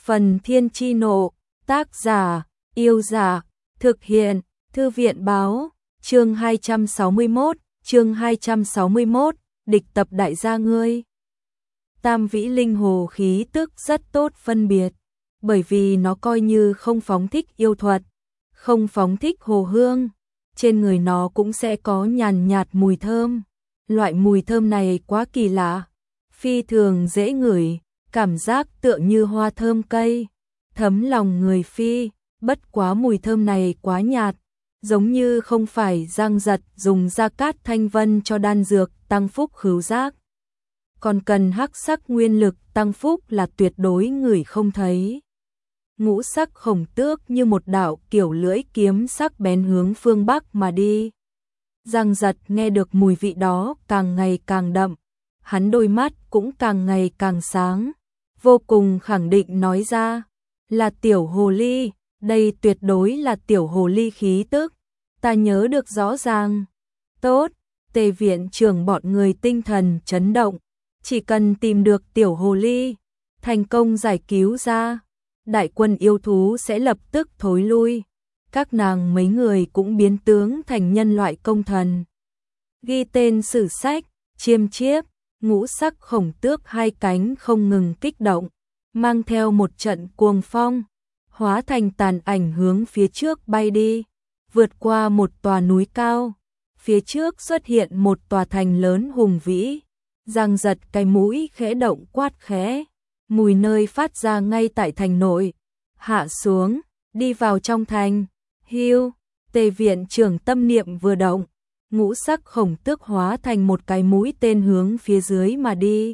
Phần Thiên Chi Nộ, tác giả, Yêu Giả, thực hiện, Thư viện Báo, chương 261, địch tập đại gia ngươi. Tam Vĩ Linh Hồ khí tức rất tốt phân biệt, bởi vì nó coi như không phóng thích yêu thuật, không phóng thích hồ hương, trên người nó cũng sẽ có nhàn nhạt mùi thơm. Loại mùi thơm này quá kỳ lạ, phi thường dễ ngửi, cảm giác tựa như hoa thơm cây, thấm lòng người phi, bất quá mùi thơm này quá nhạt, giống như không phải Giang Giật dùng Gia Cát Thanh Vân cho đan dược tăng phúc khứu giác. Còn cần hắc sắc nguyên lực tăng phúc là tuyệt đối ngửi không thấy. Ngũ sắc khổng tước như một đạo kiểu lưỡi kiếm sắc bén hướng phương Bắc mà đi. Giang Giật nghe được mùi vị đó càng ngày càng đậm, hắn đôi mắt cũng càng ngày càng sáng, vô cùng khẳng định nói ra, là tiểu hồ ly, đây tuyệt đối là tiểu hồ ly khí tức, ta nhớ được rõ ràng. Tốt, Tề viện trưởng bọn người tinh thần chấn động, chỉ cần tìm được tiểu hồ ly, thành công giải cứu ra, đại quân yêu thú sẽ lập tức thối lui. Các nàng mấy người cũng biến tướng thành nhân loại công thần. Ghi tên sử sách, chiêm chiếp, ngũ sắc khổng tước hai cánh không ngừng kích động, mang theo một trận cuồng phong, hóa thành tàn ảnh hướng phía trước bay đi, vượt qua một tòa núi cao, phía trước xuất hiện một tòa thành lớn hùng vĩ. Giang Giật cái mũi khẽ động quát khẽ, mùi nơi phát ra ngay tại thành nội, hạ xuống, đi vào trong thành. Hiu, Tề viện trưởng tâm niệm vừa động, ngũ sắc khổng tước hóa thành một cái mũi tên hướng phía dưới mà đi.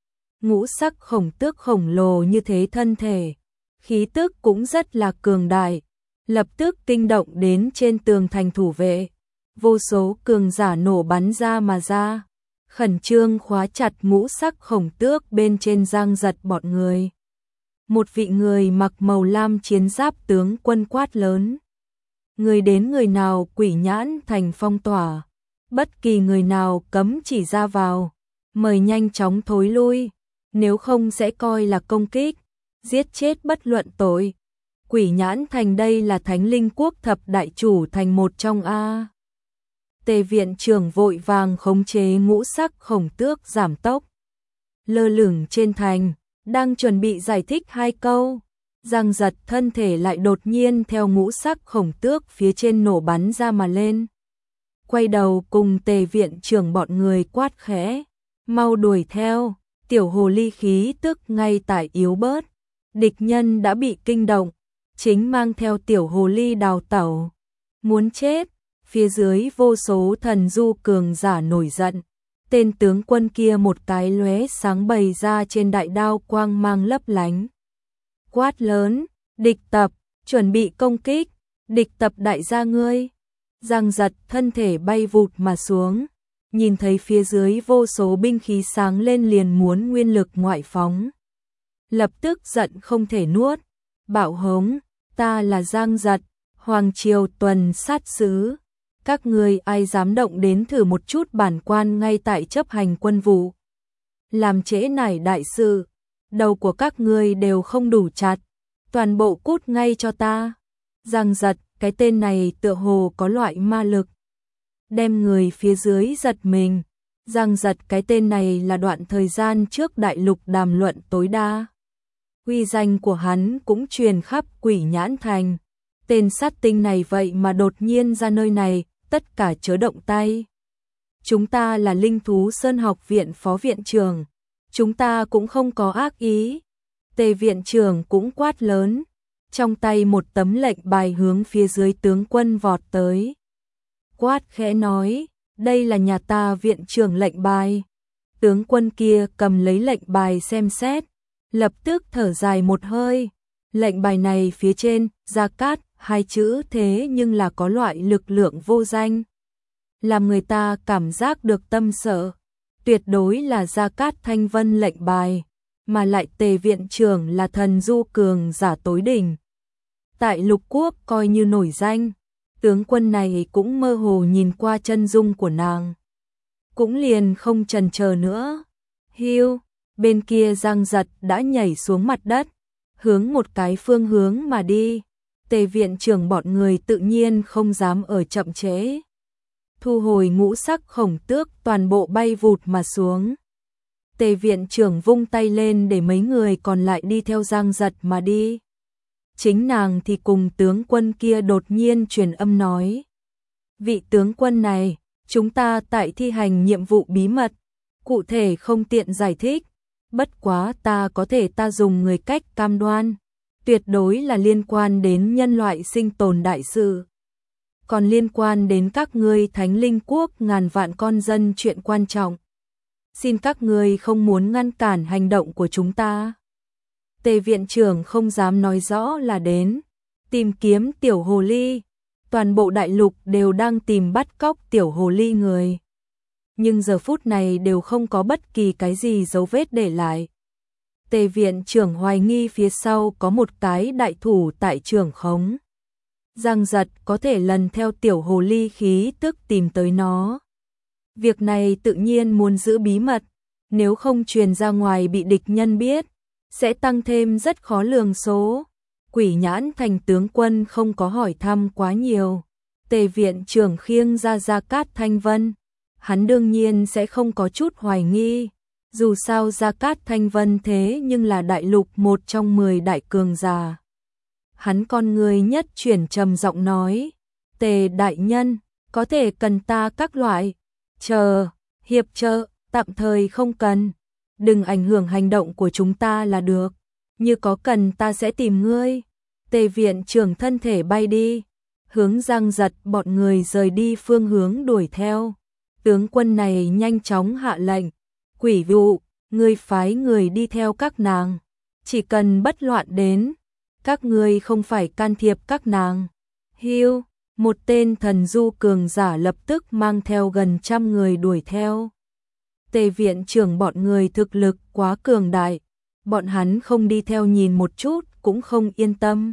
Ngũ sắc khổng tước khổng lồ như thế thân thể, khí tức cũng rất là cường đại, lập tức kinh động đến trên tường thành thủ vệ. Vô số cường giả nổ bắn ra mà ra, khẩn trương khóa chặt ngũ sắc khổng tước bên trên Giang Giật bọn người. Một vị người mặc màu lam chiến giáp tướng quân quát lớn. Người đến người nào quỷ nhãn thành phong tỏa, bất kỳ người nào cấm chỉ ra vào, mời nhanh chóng thối lui, nếu không sẽ coi là công kích, giết chết bất luận tội. Quỷ nhãn thành đây là Thánh Linh Quốc thập đại chủ thành một trong a. Tề viện trưởng vội vàng khống chế ngũ sắc khổng tước giảm tốc. Lơ lửng trên thành, đang chuẩn bị giải thích hai câu. Giang Giật thân thể lại đột nhiên theo ngũ sắc khổng tước phía trên nổ bắn ra mà lên. Quay đầu cùng Tề viện trưởng bọn người quát khẽ, mau đuổi theo, tiểu hồ ly khí tức ngay tại yếu bớt. Địch nhân đã bị kinh động, chính mang theo tiểu hồ ly đào tẩu. Muốn chết, phía dưới vô số thần du cường giả nổi giận. Tên tướng quân kia một cái lóe sáng bày ra trên đại đao quang mang lấp lánh. Quát lớn, địch tập, chuẩn bị công kích, địch tập đại gia ngươi. Giang Giật thân thể bay vụt mà xuống, nhìn thấy phía dưới vô số binh khí sáng lên liền muốn nguyên lực ngoại phóng. Lập tức giận không thể nuốt, bạo hống, ta là Giang Giật, Hoàng Triều tuần sát sứ. Các người ai dám động đến thử một chút bản quan ngay tại chấp hành quân vụ. Làm trễ nải đại sự, đầu của các ngươi đều không đủ chặt, toàn bộ cút ngay cho ta. Giang Giật, cái tên này tựa hồ có loại ma lực, đem người phía dưới giật mình. Giang Giật cái tên này là đoạn thời gian trước đại lục đàm luận tối đa. Uy danh của hắn cũng truyền khắp Quỷ Nhãn Thành. Tên sát tinh này vậy mà đột nhiên ra nơi này, tất cả chớ động tay. Chúng ta là Linh Thú Sơn học viện phó viện trưởng, chúng ta cũng không có ác ý. Tề viện trưởng cũng quát lớn, trong tay một tấm lệnh bài hướng phía dưới tướng quân vọt tới. Quát khẽ nói, đây là nhà ta viện trưởng lệnh bài. Tướng quân kia cầm lấy lệnh bài xem xét, lập tức thở dài một hơi. Lệnh bài này phía trên, Gia Cát, hai chữ thế nhưng là có loại lực lượng vô danh, làm người ta cảm giác được tâm sợ. Tuyệt đối là Gia Cát Thanh Vân lệnh bài, mà lại Tề viện trưởng là thần du cường giả tối đỉnh, tại lục quốc coi như nổi danh. Tướng quân này cũng mơ hồ nhìn qua chân dung của nàng, cũng liền không chần chờ nữa. Hiu, bên kia Giang Giật đã nhảy xuống mặt đất, hướng một cái phương hướng mà đi. Tề viện trưởng bọn người tự nhiên không dám ở chậm trễ. Thu hồi ngũ sắc khổng tước toàn bộ bay vụt mà xuống. Tề viện trưởng vung tay lên để mấy người còn lại đi theo Giang Giật mà đi. Chính nàng thì cùng tướng quân kia đột nhiên truyền âm nói. Vị tướng quân này, chúng ta tại thi hành nhiệm vụ bí mật, cụ thể không tiện giải thích. Bất quá ta dùng người cách cam đoan, tuyệt đối là liên quan đến nhân loại sinh tồn đại sự. Còn liên quan đến các ngươi Thánh Linh Quốc ngàn vạn con dân chuyện quan trọng. Xin các ngươi không muốn ngăn cản hành động của chúng ta. Tề viện trưởng không dám nói rõ là đến tìm kiếm tiểu hồ ly. Toàn bộ đại lục đều đang tìm bắt cóc tiểu hồ ly người. Nhưng giờ phút này đều không có bất kỳ cái gì dấu vết để lại. Tề viện trưởng hoài nghi phía sau có một cái đại thủ tại trưởng khống. Giang Giật có thể lần theo tiểu hồ ly khí tức tìm tới nó. Việc này tự nhiên muốn giữ bí mật, nếu không truyền ra ngoài bị địch nhân biết, sẽ tăng thêm rất khó lường số. Quỷ Nhãn Thành tướng quân không có hỏi thăm quá nhiều. Tề viện trưởng khiêng ra Gia Cát Thanh Vân, hắn đương nhiên sẽ không có chút hoài nghi. Dù sao Gia Cát Thanh Vân thế nhưng là đại lục một trong 10 đại cường giả. Hắn con người nhất chuyển trầm giọng nói, Tề đại nhân, có thể cần ta các loại hiệp trợ, tạm thời không cần, đừng ảnh hưởng hành động của chúng ta là được, như có cần ta sẽ tìm ngươi. Tề viện trưởng thân thể bay đi, hướng Giang Giật bọn người rời đi phương hướng đuổi theo. Tướng quân này nhanh chóng hạ lệnh, Quỷ Vụ, ngươi phái người đi theo các nàng, chỉ cần bất loạn đến, các ngươi không phải can thiệp các nàng. Hiu, một tên thần du cường giả lập tức mang theo gần 100 người đuổi theo. Tề viện trưởng bọn người thực lực quá cường đại, bọn hắn không đi theo nhìn một chút cũng không yên tâm.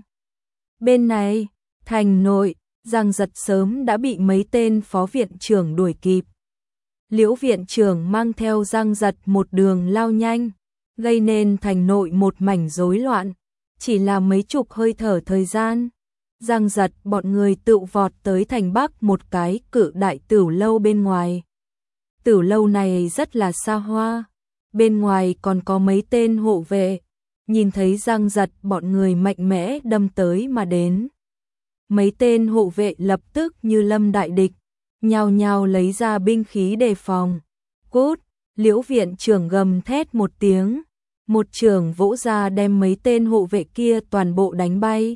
Bên này, thành nội, Giang Giật sớm đã bị mấy tên phó viện trưởng đuổi kịp. Liễu viện trưởng mang theo Giang Giật một đường lao nhanh, gây nên thành nội một mảnh rối loạn. Chỉ là mấy chục hơi thở thời gian, Giang Giật bọn người tự vọt tới thành Bắc một cái cự đại tửu lâu bên ngoài. Tửu lâu này rất là xa hoa, bên ngoài còn có mấy tên hộ vệ, nhìn thấy Giang Giật bọn người mạnh mẽ đâm tới mà đến. Mấy tên hộ vệ lập tức như lâm đại địch, nhao nhao lấy ra binh khí đề phòng. Cút, Liễu viện trưởng gầm thét một tiếng, một chưởng vỗ ra đem mấy tên hộ vệ kia toàn bộ đánh bay.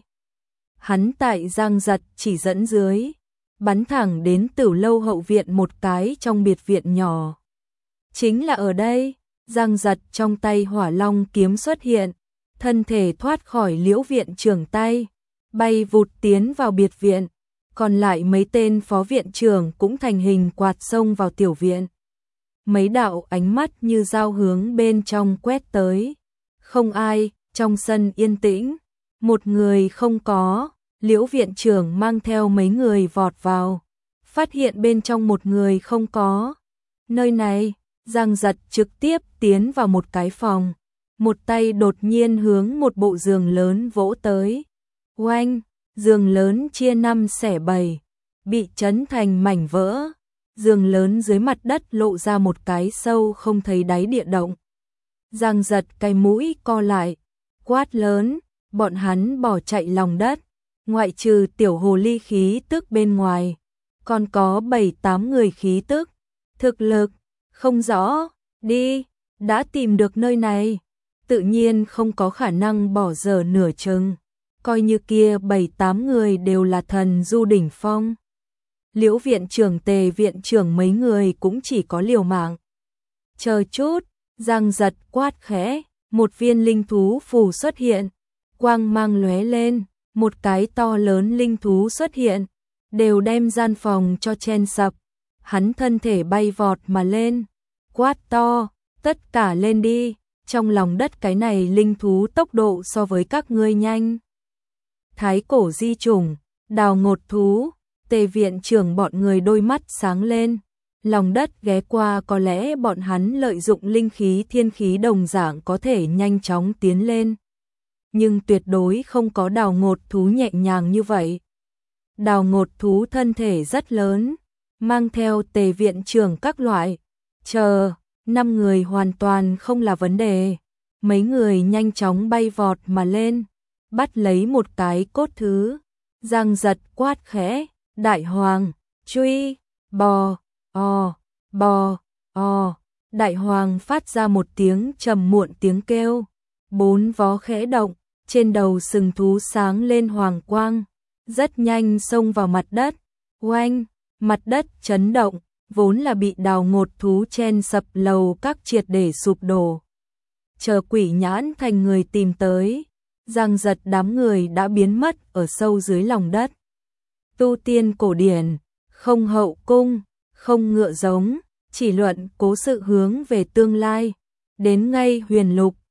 Hắn tại Giang Giật chỉ dẫn dưới, bắn thẳng đến tửu lâu hậu viện một cái trong biệt viện nhỏ. Chính là ở đây, Giang Giật trong tay hỏa long kiếm xuất hiện, thân thể thoát khỏi Liễu viện trưởng tay, bay vụt tiến vào biệt viện, còn lại mấy tên phó viện trưởng cũng thành hình quạt xông vào tiểu viện. Mấy đạo ánh mắt như dao hướng bên trong quét tới. Không ai, trong sân yên tĩnh, một người không có. Liễu viện trưởng mang theo mấy người vọt vào, phát hiện bên trong một người không có. Nơi này, Giang Giật trực tiếp tiến vào một cái phòng, một tay đột nhiên hướng một bộ giường lớn vỗ tới. Oanh, giường lớn chia 5 xẻ 7, bị chấn thành mảnh vỡ. Giường lớn dưới mặt đất lộ ra một cái sâu không thấy đáy địa động. Giang Giật cái mũi co lại, quát lớn, bọn hắn bỏ chạy lòng đất, ngoại trừ tiểu hồ ly khí tức bên ngoài, còn có 7-8 người khí tức, thực lực không rõ, đi, đã tìm được nơi này, tự nhiên không có khả năng bỏ dở nửa chừng, coi như kia 7-8 người đều là thần du đỉnh phong. Liễu viện trưởng, Tề viện trưởng mấy người cũng chỉ có liều mạng. Chờ chút, Giang Giật quát khẽ, một viên linh thú phù xuất hiện, quang mang lóe lên, một cái to lớn linh thú xuất hiện, đều đem gian phòng cho chen sập. Hắn thân thể bay vọt mà lên, quát to, tất cả lên đi, trong lòng đất cái này linh thú tốc độ so với các ngươi nhanh. Thái cổ di chủng, đào ngột thú. Tề viện trưởng bọn người đôi mắt sáng lên, lòng đất ghé qua, có lẽ bọn hắn lợi dụng linh khí thiên khí đồng dạng có thể nhanh chóng tiến lên. nhưng tuyệt đối không có Đào Ngột Thú nhẹ nhàng như vậy. Đào Ngột Thú thân thể rất lớn, mang theo Tề viện trưởng các loại, chờ, 5 người hoàn toàn không là vấn đề. Mấy người nhanh chóng bay vọt mà lên, bắt lấy một cái cốt thứ. Giang Giật quát khẽ, đại hoàng, truy, bò, bò, Đại hoàng phát ra một tiếng trầm muộn tiếng kêu, 4 vó khẽ động, trên đầu sừng thú sáng lên hoàng quang, rất nhanh xông vào mặt đất. Oanh, mặt đất chấn động, vốn là bị Đào Ngột Thú chen sập lầu các triệt để sụp đổ. Chờ Quỷ Nhãn Thành người tìm tới, Giang Giật đám người đã biến mất ở sâu dưới lòng đất. Tu tiên cổ điển, không hậu cung, không ngựa giống, chỉ luận cố sự hướng về tương lai. Đến ngay Huyền Lục,